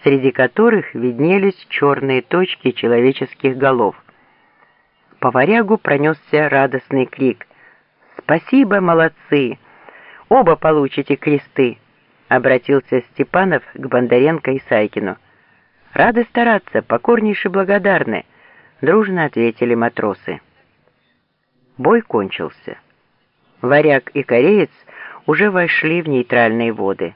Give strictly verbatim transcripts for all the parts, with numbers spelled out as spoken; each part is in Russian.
среди которых виднелись черные точки человеческих голов. По варягу пронесся радостный крик: «Спасибо, молодцы! Оба получите кресты!» Обратился Степанов к Бондаренко и Сайкину. «Рады стараться, покорнейше благодарны!» Дружно ответили матросы. Бой кончился. Варяг и кореец уже вошли в нейтральные воды.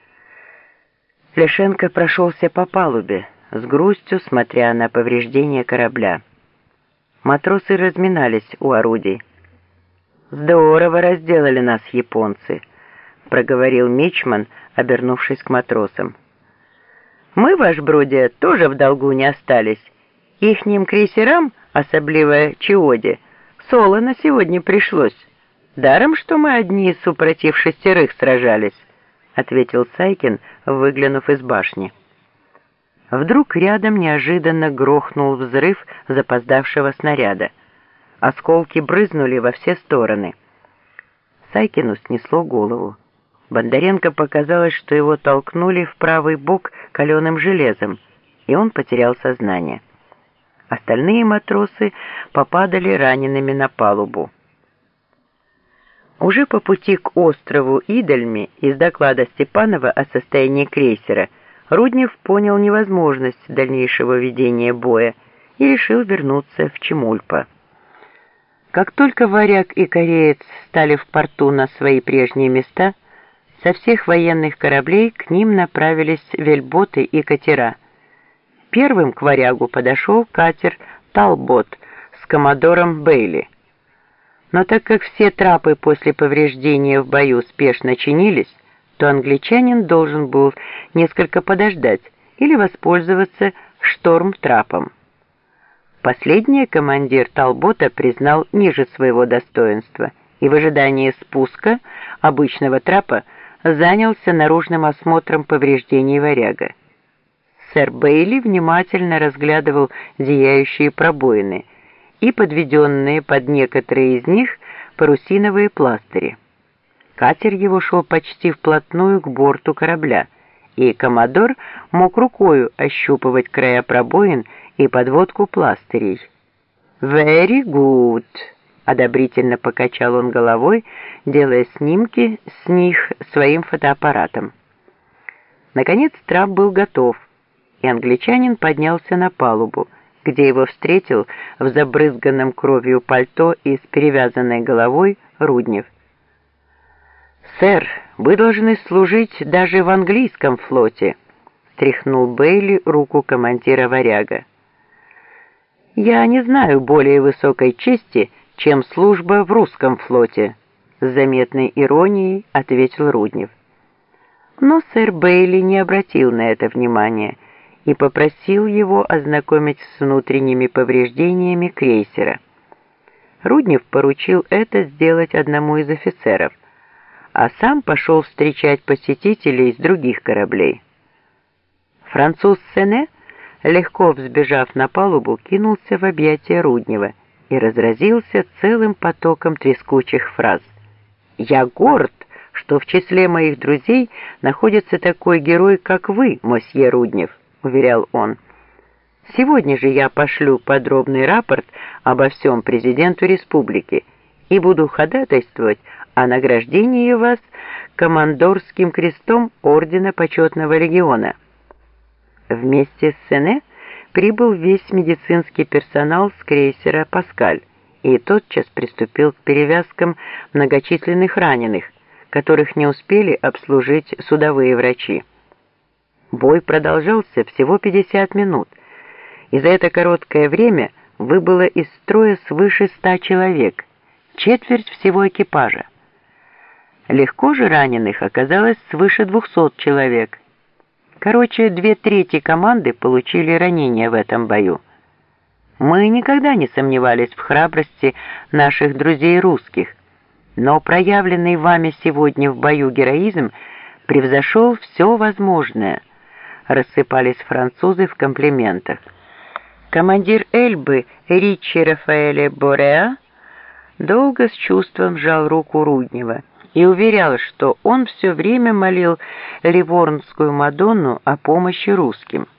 Ляшенко прошелся по палубе, с грустью смотря на повреждения корабля. Матросы разминались у орудий. «Здорово разделали нас японцы», — проговорил мичман, обернувшись к матросам. «Мы, ваш бродя, тоже в долгу не остались. Ихним крейсерам, особливо Чиоде, солоно сегодня пришлось. Даром, что мы одни супротив шестерых сражались», — ответил Сайкин, выглянув из башни. Вдруг рядом неожиданно грохнул взрыв запоздавшего снаряда. Осколки брызнули во все стороны. Сайкину снесло голову. Бондаренко показалось, что его толкнули в правый бок каленым железом, и он потерял сознание. Остальные матросы попадали ранеными на палубу. Уже по пути к острову Идальми из доклада Степанова о состоянии крейсера Руднев понял невозможность дальнейшего ведения боя и решил вернуться в Чемульпо. Как только варяг и кореец стали в порту на свои прежние места, со всех военных кораблей к ним направились вельботы и катера. Первым к варягу подошел катер «Талбот» с коммодором Бейли. Но так как все трапы после повреждения в бою спешно чинились, то англичанин должен был несколько подождать или воспользоваться шторм-трапом. Последнее командир Талбота признал ниже своего достоинства и в ожидании спуска обычного трапа занялся наружным осмотром повреждений варяга. Сэр Бейли внимательно разглядывал зияющие пробоины и подведенные под некоторые из них парусиновые пластыри. Катер его шел почти вплотную к борту корабля, и коммодор мог рукою ощупывать края пробоин и подводку пластырей. «Very good», — одобрительно покачал он головой, делая снимки с них своим фотоаппаратом. Наконец трап был готов, и англичанин поднялся на палубу, где его встретил в забрызганном кровью пальто и с перевязанной головой Руднев. «Сэр, вы должны служить даже в английском флоте», — тряхнул Бейли руку командира варяга. «Я не знаю более высокой чести, чем служба в русском флоте», — с заметной иронией ответил Руднев. Но сэр Бейли не обратил на это внимания и попросил его ознакомить с внутренними повреждениями крейсера. Руднев поручил это сделать одному из офицеров, а сам пошел встречать посетителей из других кораблей. Француз Сене, легко взбежав на палубу, кинулся в объятия Руднева и разразился целым потоком трескучих фраз. «Я горд, что в числе моих друзей находится такой герой, как вы, мосье Руднев», — уверял он. «Сегодня же я пошлю подробный рапорт обо всем президенту республики и буду ходатайствовать о награждении вас командорским крестом Ордена Почетного Легиона». Вместе с Сене прибыл весь медицинский персонал с крейсера «Паскаль» и тотчас приступил к перевязкам многочисленных раненых, которых не успели обслужить судовые врачи. Бой продолжался всего пятьдесят минут, и за это короткое время выбыло из строя свыше ста человек, четверть всего экипажа. Легко же раненых оказалось свыше двухсот человек. Короче, две трети команды получили ранения в этом бою. Мы никогда не сомневались в храбрости наших друзей русских, но проявленный вами сегодня в бою героизм превзошел все возможное. Рассыпались французы в комплиментах. Командир Эльбы Ричи Рафаэле Бореа долго с чувством сжал руку Руднева и уверял, что он все время молил Ливорнскую Мадонну о помощи русским.